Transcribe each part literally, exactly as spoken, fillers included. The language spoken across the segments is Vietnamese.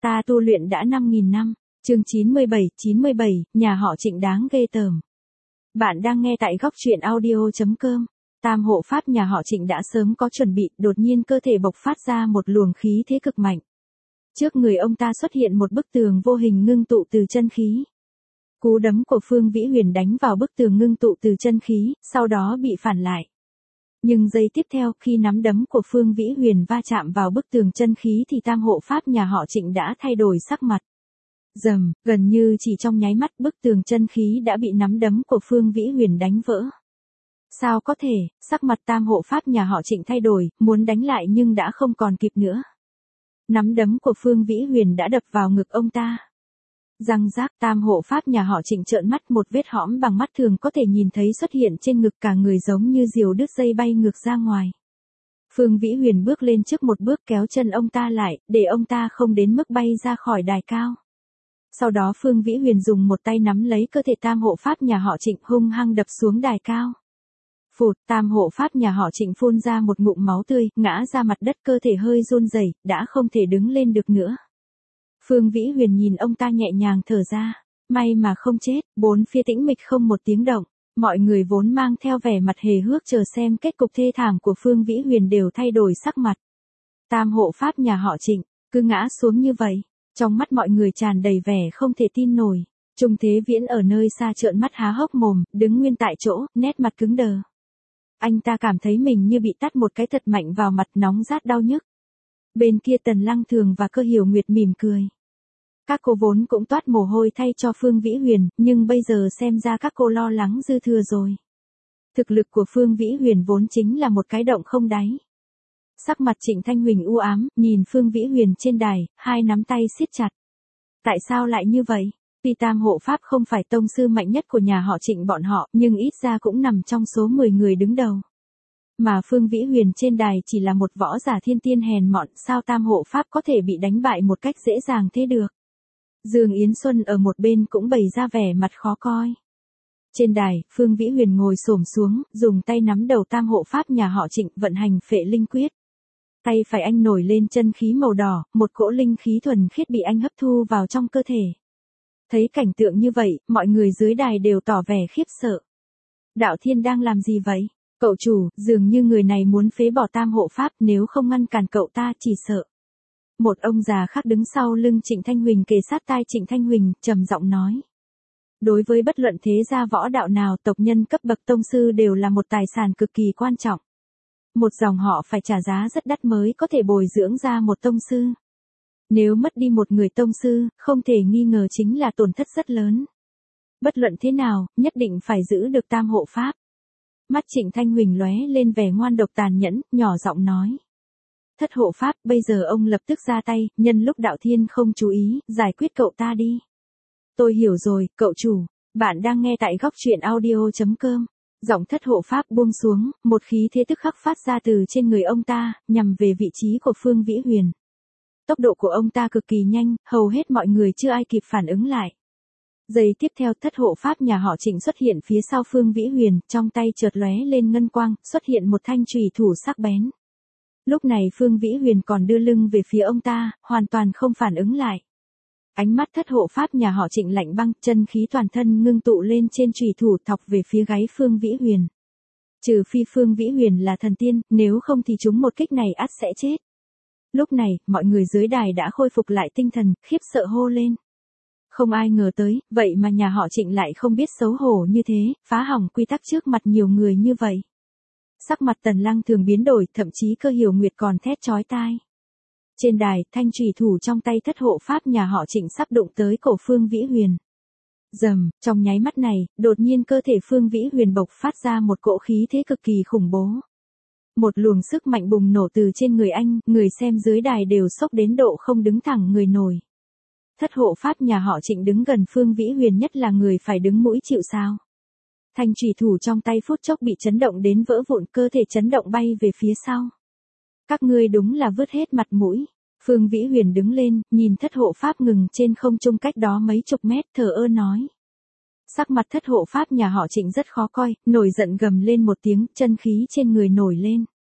Ta tu luyện đã năm nghìn năm. Chương chín mươi bảy, chín mươi bảy, nhà họ Trịnh đáng ghê tởm. Bạn đang nghe tại góc truyện audio chấm com. Tam hộ pháp nhà họ Trịnh đã sớm có chuẩn bị, đột nhiên cơ thể bộc phát ra một luồng khí thế cực mạnh. Trước người ông ta xuất hiện một bức tường vô hình ngưng tụ từ chân khí. Cú đấm của Phương Vĩ Huyền đánh vào bức tường ngưng tụ từ chân khí, sau đó bị phản lại. Nhưng giây tiếp theo, khi nắm đấm của Phương Vĩ Huyền va chạm vào bức tường chân khí thì tam hộ pháp nhà họ Trịnh đã thay đổi sắc mặt. Rầm, gần như chỉ trong nháy mắt bức tường chân khí đã bị nắm đấm của Phương Vĩ Huyền đánh vỡ. Sao có thể, sắc mặt tam hộ pháp nhà họ Trịnh thay đổi, muốn đánh lại nhưng đã không còn kịp nữa. Nắm đấm của Phương Vĩ Huyền đã đập vào ngực ông ta. Răng rác, tam hộ pháp nhà họ Trịnh trợn mắt, một vết hõm bằng mắt thường có thể nhìn thấy xuất hiện trên ngực, cả người giống như diều đứt dây bay ngược ra ngoài. Phương Vĩ Huyền bước lên trước một bước kéo chân ông ta lại, để ông ta không đến mức bay ra khỏi đài cao. Sau đó Phương Vĩ Huyền dùng một tay nắm lấy cơ thể tam hộ pháp nhà họ Trịnh hung hăng đập xuống đài cao. Phụt, tam hộ pháp nhà họ Trịnh phun ra một ngụm máu tươi, ngã ra mặt đất, cơ thể hơi run rẩy, đã không thể đứng lên được nữa. Phương Vĩ Huyền nhìn ông ta nhẹ nhàng thở ra, may mà không chết. Bốn phía tĩnh mịch không một tiếng động, mọi người vốn mang theo vẻ mặt hề hước chờ xem kết cục thê thảm của Phương Vĩ Huyền đều thay đổi sắc mặt. Tam hộ pháp nhà họ Trịnh cứ ngã xuống như vậy, trong mắt mọi người tràn đầy vẻ không thể tin nổi. Trung Thế Viễn ở nơi xa trợn mắt há hốc mồm, đứng nguyên tại chỗ, nét mặt cứng đờ. Anh ta cảm thấy mình như bị tát một cái thật mạnh vào mặt, nóng rát đau nhức. Bên kia Tần Lăng Thường và Cơ Hiểu Nguyệt mỉm cười. Các cô vốn cũng toát mồ hôi thay cho Phương Vĩ Huyền, nhưng bây giờ xem ra các cô lo lắng dư thừa rồi. Thực lực của Phương Vĩ Huyền vốn chính là một cái động không đáy. Sắc mặt Trịnh Thanh Huỳnh u ám, nhìn Phương Vĩ Huyền trên đài, hai nắm tay siết chặt. Tại sao lại như vậy? Tuy tam hộ pháp không phải tông sư mạnh nhất của nhà họ Trịnh bọn họ, nhưng ít ra cũng nằm trong số mười người đứng đầu. Mà Phương Vĩ Huyền trên đài chỉ là một võ giả thiên tiên hèn mọn, sao tam hộ pháp có thể bị đánh bại một cách dễ dàng thế được? Dương Yến Xuân ở một bên cũng bày ra vẻ mặt khó coi. Trên đài, Phương Vĩ Huyền ngồi xổm xuống, dùng tay nắm đầu tam hộ pháp nhà họ Trịnh, vận hành Phệ Linh Quyết. Tay phải anh nổi lên chân khí màu đỏ, một cỗ linh khí thuần khiết bị anh hấp thu vào trong cơ thể. Thấy cảnh tượng như vậy, mọi người dưới đài đều tỏ vẻ khiếp sợ. Đạo Thiên đang làm gì vậy? Cậu chủ, dường như người này muốn phế bỏ tam hộ pháp, nếu không ngăn cản cậu ta chỉ sợ. Một ông già khác đứng sau lưng Trịnh Thanh Huỳnh kề sát tai Trịnh Thanh Huỳnh, trầm giọng nói. Đối với bất luận thế gia võ đạo nào, tộc nhân cấp bậc tông sư đều là một tài sản cực kỳ quan trọng. Một dòng họ phải trả giá rất đắt mới có thể bồi dưỡng ra một tông sư. Nếu mất đi một người tông sư, không thể nghi ngờ chính là tổn thất rất lớn. Bất luận thế nào, nhất định phải giữ được tam hộ pháp. Mắt Trịnh Thanh Huỳnh lóe lên vẻ ngoan độc tàn nhẫn, nhỏ giọng nói. Thất hộ pháp, bây giờ ông lập tức ra tay, nhân lúc Đạo Thiên không chú ý, giải quyết cậu ta đi. Tôi hiểu rồi, cậu chủ. Bạn đang nghe tại góc truyện audio chấm com. Giọng thất hộ pháp buông xuống, một khí thế tức khắc phát ra từ trên người ông ta, nhằm về vị trí của Phương Vĩ Huyền. Tốc độ của ông ta cực kỳ nhanh, hầu hết mọi người chưa ai kịp phản ứng lại. Giây tiếp theo, thất hộ pháp nhà họ Trịnh xuất hiện phía sau Phương Vĩ Huyền, trong tay chợt lóe lên ngân quang, xuất hiện một thanh chùy thủ sắc bén. Lúc này Phương Vĩ Huyền còn đưa lưng về phía ông ta, hoàn toàn không phản ứng lại. Ánh mắt thất hộ pháp nhà họ Trịnh lạnh băng, chân khí toàn thân ngưng tụ lên trên chùy thủ, thọc về phía gáy Phương Vĩ Huyền. Trừ phi Phương Vĩ Huyền là thần tiên, nếu không thì chúng một kích này ắt sẽ chết. Lúc này, mọi người dưới đài đã khôi phục lại tinh thần, khiếp sợ hô lên. Không ai ngờ tới, vậy mà nhà họ Trịnh lại không biết xấu hổ như thế, phá hỏng quy tắc trước mặt nhiều người như vậy. Sắc mặt Tần Lăng Thường biến đổi, thậm chí Cơ Hiểu Nguyệt còn thét chói tai. Trên đài, thanh chùy thủ trong tay thất hộ pháp nhà họ Trịnh sắp đụng tới cổ Phương Vĩ Huyền. Rầm, trong nháy mắt này, đột nhiên cơ thể Phương Vĩ Huyền bộc phát ra một cỗ khí thế cực kỳ khủng bố. Một luồng sức mạnh bùng nổ từ trên người anh, người xem dưới đài đều sốc đến độ không đứng thẳng người nổi. Thất hộ pháp nhà họ Trịnh đứng gần Phương Vĩ Huyền nhất là người phải đứng mũi chịu sào. Thanh chùy thủ trong tay phút chốc bị chấn động đến vỡ vụn, cơ thể chấn động bay về phía sau. Các ngươi đúng là vứt hết mặt mũi. Phương Vĩ Huyền đứng lên, nhìn thất hộ pháp ngừng trên không trung cách đó mấy chục mét, thờ ơ nói. Sắc mặt thất hộ pháp nhà họ Trịnh rất khó coi, nổi giận gầm lên một tiếng, chân khí trên người nổi lên.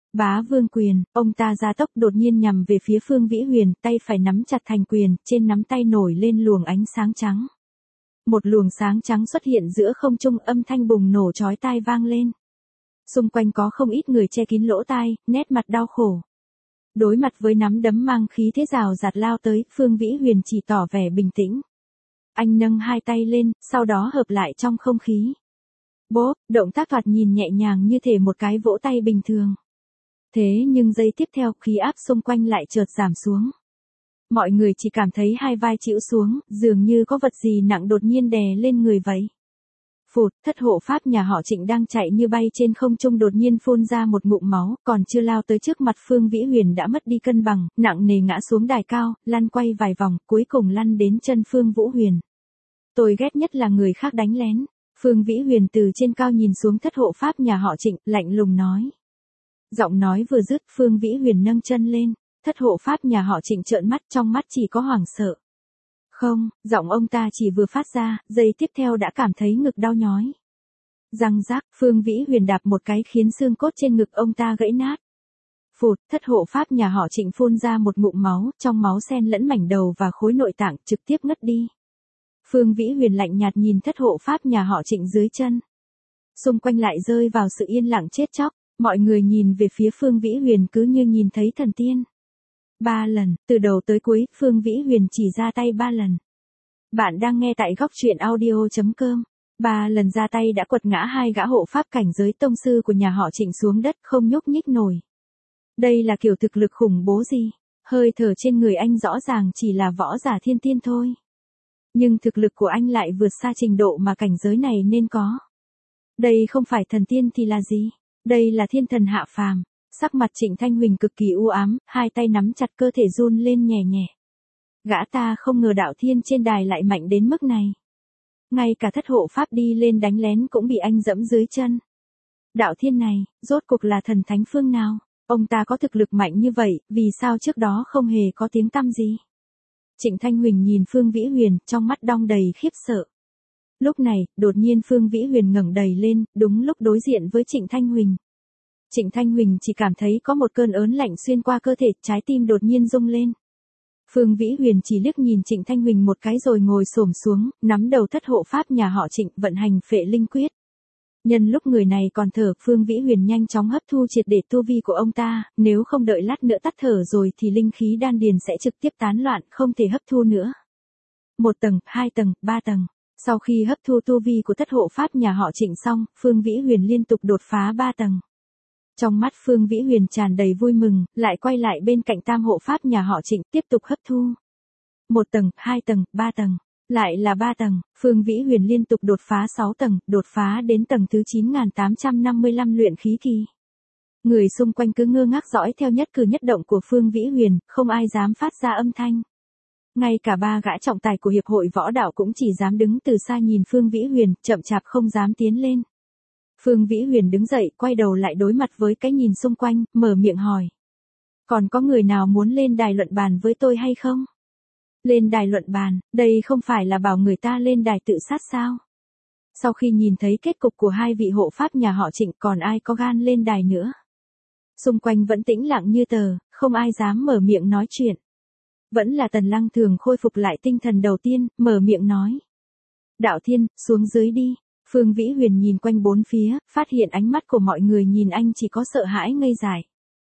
Bá vương quyền, ông ta gia tốc đột nhiên nhằm về phía Phương Vĩ Huyền, tay phải nắm chặt thành quyền, trên nắm tay nổi lên luồng ánh sáng trắng. Một luồng sáng trắng xuất hiện giữa không trung, âm thanh bùng nổ chói tai vang lên. Xung quanh có không ít người che kín lỗ tai, nét mặt đau khổ. Đối mặt với nắm đấm mang khí thế rào rạt lao tới, Phương Vĩ Huyền chỉ tỏ vẻ bình tĩnh. Anh nâng hai tay lên, sau đó hợp lại trong không khí. Bốp, động tác thoạt nhìn nhẹ nhàng như thể một cái vỗ tay bình thường. Thế nhưng giây tiếp theo, khí áp xung quanh lại chợt giảm xuống. Mọi người chỉ cảm thấy hai vai chịu xuống, dường như có vật gì nặng đột nhiên đè lên người vậy. Phụt, thất hộ pháp nhà họ Trịnh đang chạy như bay trên không trung đột nhiên phun ra một ngụm máu, còn chưa lao tới trước mặt Phương Vĩ Huyền đã mất đi cân bằng, nặng nề ngã xuống đài cao, lăn quay vài vòng, cuối cùng lăn đến chân Phương Vũ Huyền. Tôi ghét nhất là người khác đánh lén. Phương Vĩ Huyền từ trên cao nhìn xuống thất hộ pháp nhà họ Trịnh, lạnh lùng nói. Giọng nói vừa dứt, Phương Vĩ Huyền nâng chân lên, thất hộ pháp nhà họ Trịnh trợn mắt, trong mắt chỉ có hoảng sợ. Không, giọng ông ta chỉ vừa phát ra, giây tiếp theo đã cảm thấy ngực đau nhói. Răng rác, Phương Vĩ Huyền đạp một cái khiến xương cốt trên ngực ông ta gãy nát. Phụt, thất hộ pháp nhà họ Trịnh phun ra một ngụm máu, trong máu xen lẫn mảnh đầu và khối nội tạng, trực tiếp ngất đi. Phương Vĩ Huyền lạnh nhạt nhìn thất hộ pháp nhà họ Trịnh dưới chân. Xung quanh lại rơi vào sự yên lặng chết chóc, mọi người nhìn về phía Phương Vĩ Huyền cứ như nhìn thấy thần tiên. Ba lần, từ đầu tới cuối, Phương Vĩ Huyền chỉ ra tay ba lần. Bạn đang nghe tại góc truyện audio chấm com. Ba lần ra tay đã quật ngã hai gã hộ pháp cảnh giới tông sư của nhà họ Trịnh xuống đất không nhúc nhích nổi. Đây là kiểu thực lực khủng bố gì? Hơi thở trên người anh rõ ràng chỉ là võ giả thiên tiên thôi. Nhưng thực lực của anh lại vượt xa trình độ mà cảnh giới này nên có. Đây không phải thần tiên thì là gì? Đây là thiên thần hạ phàm. Sắc mặt Trịnh Thanh Huỳnh cực kỳ u ám, hai tay nắm chặt cơ thể run lên nhẹ nhẹ. Gã ta không ngờ đạo thiên trên đài lại mạnh đến mức này. Ngay cả thất hộ pháp đi lên đánh lén cũng bị anh dẫm dưới chân. Đạo thiên này, rốt cuộc là thần thánh phương nào? Ông ta có thực lực mạnh như vậy, vì sao trước đó không hề có tiếng tăm gì? Trịnh Thanh Huỳnh nhìn Phương Vĩ Huyền, trong mắt đong đầy khiếp sợ. Lúc này, đột nhiên Phương Vĩ Huyền ngẩng đầy lên, đúng lúc đối diện với Trịnh Thanh Huỳnh. Trịnh Thanh Huỳnh chỉ cảm thấy có một cơn ớn lạnh xuyên qua cơ thể, trái tim đột nhiên rung lên. Phương Vĩ Huyền chỉ liếc nhìn Trịnh Thanh Huỳnh một cái rồi ngồi xổm xuống, nắm đầu thất hộ pháp nhà họ Trịnh, vận hành phệ linh quyết. Nhân lúc người này còn thở, Phương Vĩ Huyền nhanh chóng hấp thu triệt để tu vi của ông ta, nếu không đợi lát nữa tắt thở rồi thì linh khí đan điền sẽ trực tiếp tán loạn, không thể hấp thu nữa. Một tầng, hai tầng, ba tầng. Sau khi hấp thu tu vi của thất hộ pháp nhà họ Trịnh xong, Phương Vĩ Huyền liên tục đột phá ba tầng. Trong mắt Phương Vĩ Huyền tràn đầy vui mừng, lại quay lại bên cạnh tam hộ pháp nhà họ Trịnh, tiếp tục hấp thu. Một tầng, hai tầng, ba tầng, lại là ba tầng, Phương Vĩ Huyền liên tục đột phá sáu tầng, đột phá đến tầng thứ chín nghìn tám trăm năm mươi lăm luyện khí kỳ. Người xung quanh cứ ngơ ngác dõi theo nhất cử nhất động của Phương Vĩ Huyền, không ai dám phát ra âm thanh. Ngay cả ba gã trọng tài của hiệp hội võ đạo cũng chỉ dám đứng từ xa nhìn Phương Vĩ Huyền, chậm chạp không dám tiến lên. Phương Vĩ Huyền đứng dậy, quay đầu lại đối mặt với cái nhìn xung quanh, mở miệng hỏi. Còn có người nào muốn lên đài luận bàn với tôi hay không? Lên đài luận bàn, đây không phải là bảo người ta lên đài tự sát sao? Sau khi nhìn thấy kết cục của hai vị hộ pháp nhà họ Trịnh, còn ai có gan lên đài nữa? Xung quanh vẫn tĩnh lặng như tờ, không ai dám mở miệng nói chuyện. Vẫn là Tần Lăng Thường khôi phục lại tinh thần đầu tiên, mở miệng nói. Đạo Thiên, xuống dưới đi. Phương Vĩ Huyền nhìn quanh bốn phía, phát hiện ánh mắt của mọi người nhìn anh chỉ có sợ hãi ngây dại.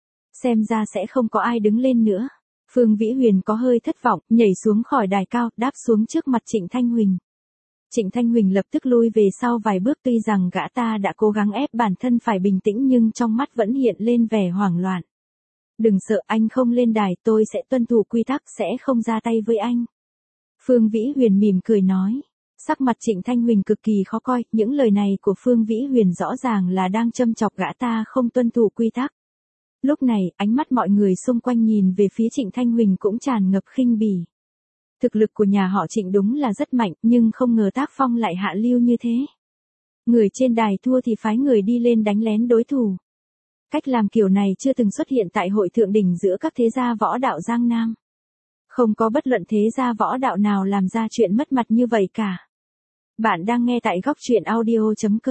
Xem ra sẽ không có ai đứng lên nữa. Phương Vĩ Huyền có hơi thất vọng, nhảy xuống khỏi đài cao, đáp xuống trước mặt Trịnh Thanh Huỳnh. Trịnh Thanh Huỳnh lập tức lui về sau vài bước, tuy rằng gã ta đã cố gắng ép bản thân phải bình tĩnh nhưng trong mắt vẫn hiện lên vẻ hoảng loạn. Đừng sợ, anh không lên đài, tôi sẽ tuân thủ quy tắc, sẽ không ra tay với anh. Phương Vĩ Huyền mỉm cười nói. Sắc mặt Trịnh Thanh Huỳnh cực kỳ khó coi, những lời này của Phương Vĩ Huyền rõ ràng là đang châm chọc gã ta không tuân thủ quy tắc. Lúc này, ánh mắt mọi người xung quanh nhìn về phía Trịnh Thanh Huỳnh cũng tràn ngập khinh bỉ. Thực lực của nhà họ Trịnh đúng là rất mạnh, nhưng không ngờ tác phong lại hạ lưu như thế. Người trên đài thua thì phái người đi lên đánh lén đối thủ. Cách làm kiểu này chưa từng xuất hiện tại hội thượng đỉnh giữa các thế gia võ đạo Giang Nam. Không có bất luận thế gia võ đạo nào làm ra chuyện mất mặt như vậy cả. Bạn đang nghe tại góc truyện audio chấm com.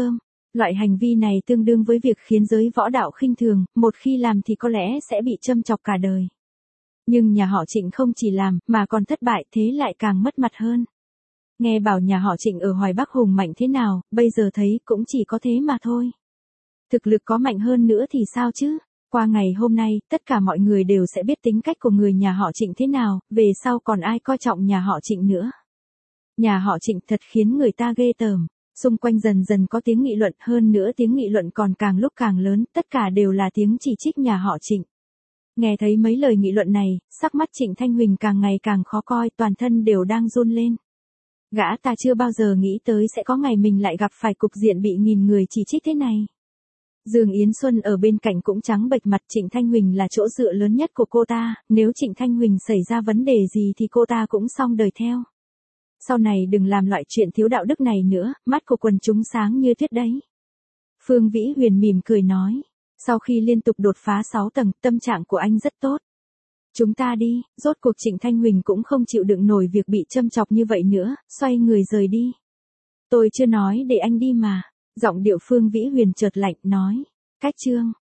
Loại hành vi này tương đương với việc khiến giới võ đạo khinh thường, một khi làm thì có lẽ sẽ bị châm chọc cả đời. Nhưng nhà họ Trịnh không chỉ làm, mà còn thất bại, thế lại càng mất mặt hơn. Nghe bảo nhà họ Trịnh ở Hoài Bắc hùng mạnh thế nào, bây giờ thấy cũng chỉ có thế mà thôi. Thực lực có mạnh hơn nữa thì sao chứ? Qua ngày hôm nay, tất cả mọi người đều sẽ biết tính cách của người nhà họ Trịnh thế nào, về sau còn ai coi trọng nhà họ Trịnh nữa. Nhà họ Trịnh thật khiến người ta ghê tởm. Xung quanh dần dần có tiếng nghị luận, hơn nữa tiếng nghị luận còn càng lúc càng lớn, tất cả đều là tiếng chỉ trích nhà họ Trịnh. Nghe thấy mấy lời nghị luận này, sắc mắt Trịnh Thanh Huỳnh càng ngày càng khó coi, toàn thân đều đang run lên. Gã ta chưa bao giờ nghĩ tới sẽ có ngày mình lại gặp phải cục diện bị nghìn người chỉ trích thế này. Dương Yến Xuân ở bên cạnh cũng trắng bệch mặt, Trịnh Thanh Huỳnh là chỗ dựa lớn nhất của cô ta, nếu Trịnh Thanh Huỳnh xảy ra vấn đề gì thì cô ta cũng xong đời theo. Sau này đừng làm loại chuyện thiếu đạo đức này nữa, mắt của quần chúng sáng như tuyết đấy. Phương Vĩ Huyền mỉm cười nói, sau khi liên tục đột phá sáu tầng, tâm trạng của anh rất tốt. Chúng ta đi, rốt cuộc Trịnh Thanh Huỳnh cũng không chịu đựng nổi việc bị châm chọc như vậy nữa, xoay người rời đi. Tôi chưa nói để anh đi mà, giọng điệu Phương Vĩ Huyền chợt lạnh, nói, cách chương.